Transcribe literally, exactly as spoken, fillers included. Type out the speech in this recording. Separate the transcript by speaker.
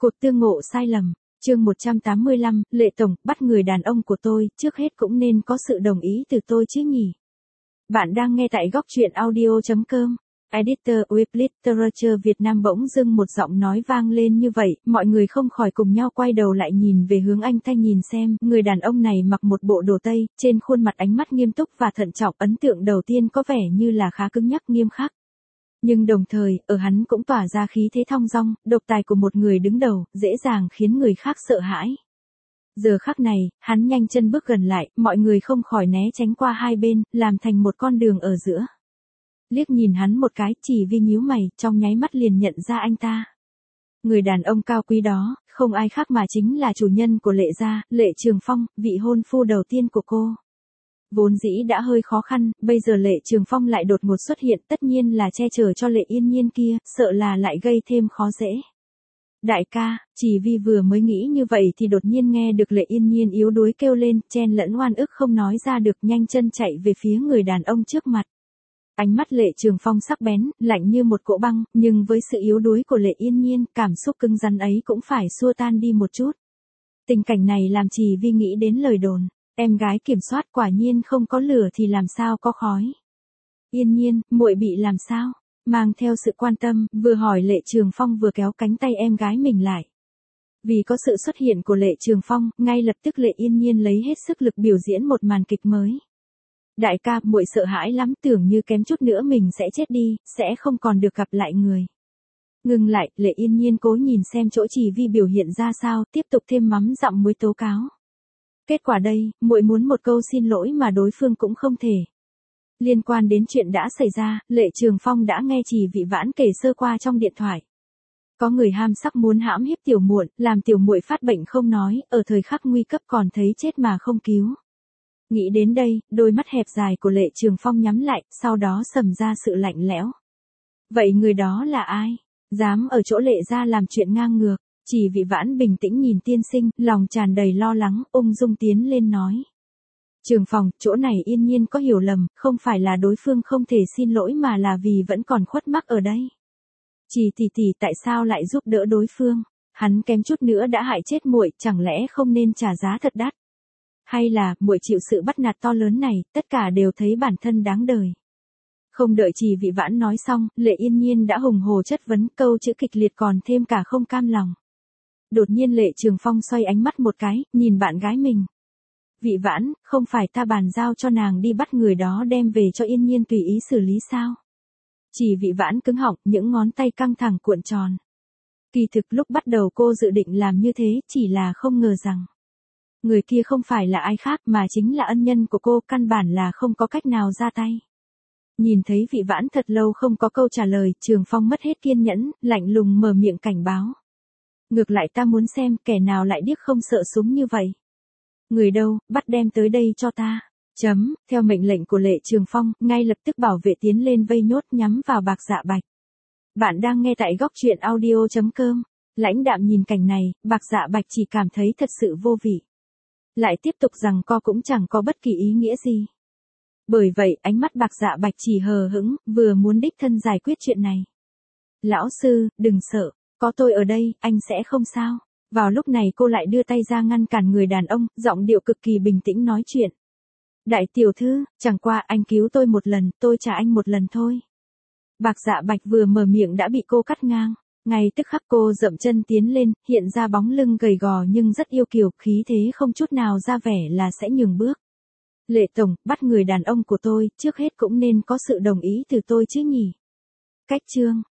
Speaker 1: Cột tương ngộ sai lầm, chương một trăm tám mươi lăm, Lệ Tổng, bắt người đàn ông của tôi, trước hết cũng nên có sự đồng ý từ tôi chứ nhỉ. Bạn đang nghe tại góc truyện audio chấm com. Editor with Literature Việt Nam. Bỗng dưng một giọng nói vang lên như vậy, mọi người không khỏi cùng nhau quay đầu lại nhìn về hướng anh ta nhìn xem, người đàn ông này mặc một bộ đồ tây, trên khuôn mặt ánh mắt nghiêm túc và thận trọng, ấn tượng đầu tiên có vẻ như là khá cứng nhắc nghiêm khắc. Nhưng đồng thời, ở hắn cũng tỏa ra khí thế thong dong, độc tài của một người đứng đầu, dễ dàng khiến người khác sợ hãi. Giờ khắc này, hắn nhanh chân bước gần lại, mọi người không khỏi né tránh qua hai bên, làm thành một con đường ở giữa. Liếc nhìn hắn một cái, chỉ vì nhíu mày, trong nháy mắt liền nhận ra anh ta. Người đàn ông cao quý đó, không ai khác mà chính là chủ nhân của Lệ gia, Lệ Trường Phong, vị hôn phu đầu tiên của cô. Vốn dĩ đã hơi khó khăn, bây giờ Lệ Trường Phong lại đột ngột xuất hiện, tất nhiên là che chở cho Lệ Yên Nhiên kia, sợ là lại gây thêm khó dễ. Đại ca, chỉ vì vừa mới nghĩ như vậy thì đột nhiên nghe được Lệ Yên Nhiên yếu đuối kêu lên, chen lẫn oan ức không nói ra được, nhanh chân chạy về phía người đàn ông trước mặt. Ánh mắt Lệ Trường Phong sắc bén, lạnh như một cỗ băng, nhưng với sự yếu đuối của Lệ Yên Nhiên, cảm xúc cứng rắn ấy cũng phải xua tan đi một chút. Tình cảnh này làm Chỉ Vi nghĩ đến lời đồn, em gái kiểm soát quả nhiên không có lửa thì làm sao có khói. Yên Nhiên, muội bị làm sao? Mang theo sự quan tâm, vừa hỏi Lệ Trường Phong vừa kéo cánh tay em gái mình lại. Vì có sự xuất hiện của Lệ Trường Phong, ngay lập tức Lệ Yên Nhiên lấy hết sức lực biểu diễn một màn kịch mới. Đại ca, muội sợ hãi lắm, tưởng như kém chút nữa mình sẽ chết đi, sẽ không còn được gặp lại người. Ngừng lại, Lệ Yên Nhiên cố nhìn xem chỗ Chỉ Vi biểu hiện ra sao, tiếp tục thêm mắm dặm muối tố cáo. Kết quả đây, muội muốn một câu xin lỗi mà đối phương cũng không thể. Liên quan đến chuyện đã xảy ra, Lệ Trường Phong đã nghe Chỉ Vi Vãn kể sơ qua trong điện thoại. Có người ham sắc muốn hãm hiếp tiểu muội, làm tiểu muội phát bệnh không nói, ở thời khắc nguy cấp còn thấy chết mà không cứu. Nghĩ đến đây, đôi mắt hẹp dài của Lệ Trường Phong nhắm lại, sau đó sầm ra sự lạnh lẽo. Vậy người đó là ai? Dám ở chỗ Lệ gia làm chuyện ngang ngược. Chỉ Vi Vãn bình tĩnh nhìn tiên sinh, lòng tràn đầy lo lắng, ung dung tiến lên nói. Trường Phong, chỗ này Yên Nhiên có hiểu lầm, không phải là đối phương không thể xin lỗi mà là vì vẫn còn khuất mắc ở đây. Chỉ tỷ tỷ tại sao lại giúp đỡ đối phương? Hắn kém chút nữa đã hại chết muội, chẳng lẽ không nên trả giá thật đắt? Hay là, muội chịu sự bắt nạt to lớn này, tất cả đều thấy bản thân đáng đời. Không đợi Chỉ Vi Vãn nói xong, Lệ Yên Nhiên đã hùng hồ chất vấn, câu chữ kịch liệt còn thêm cả không cam lòng. Đột nhiên Lệ Trường Phong xoay ánh mắt một cái, nhìn bạn gái mình. Vi Vãn, không phải ta bàn giao cho nàng đi bắt người đó đem về cho Yên Nhiên tùy ý xử lý sao? Chỉ Vi Vãn cứng họng, những ngón tay căng thẳng cuộn tròn. Kỳ thực lúc bắt đầu cô dự định làm như thế, chỉ là không ngờ rằng người kia không phải là ai khác mà chính là ân nhân của cô, căn bản là không có cách nào ra tay. Nhìn thấy Vi Vãn thật lâu không có câu trả lời, Trường Phong mất hết kiên nhẫn, lạnh lùng mở miệng cảnh báo. Ngược lại ta muốn xem kẻ nào lại điếc không sợ súng như vậy. Người đâu, bắt đem tới đây cho ta. Chấm, theo mệnh lệnh của Lệ Trường Phong, ngay lập tức bảo vệ tiến lên vây nhốt nhắm vào Bạc Dạ Bạch. Bạn đang nghe tại góc truyện audio chấm com. Lãnh đạm nhìn cảnh này, Bạc Dạ Bạch chỉ cảm thấy thật sự vô vị. Lại tiếp tục rằng co cũng chẳng có bất kỳ ý nghĩa gì. Bởi vậy, ánh mắt Bạc Dạ Bạch chỉ hờ hững, vừa muốn đích thân giải quyết chuyện này. Lão sư, đừng sợ, có tôi ở đây, anh sẽ không sao. Vào lúc này cô lại đưa tay ra ngăn cản người đàn ông, giọng điệu cực kỳ bình tĩnh nói chuyện. Đại tiểu thư, chẳng qua anh cứu tôi một lần, tôi trả anh một lần thôi. Bạc Dạ Bạch vừa mở miệng đã bị cô cắt ngang. Ngay tức khắc cô dậm chân tiến lên, hiện ra bóng lưng gầy gò nhưng rất yêu kiều, khí thế không chút nào ra vẻ là sẽ nhường bước. Lệ Tổng, bắt người đàn ông của tôi, trước hết cũng nên có sự đồng ý từ tôi chứ nhỉ. Cách chương.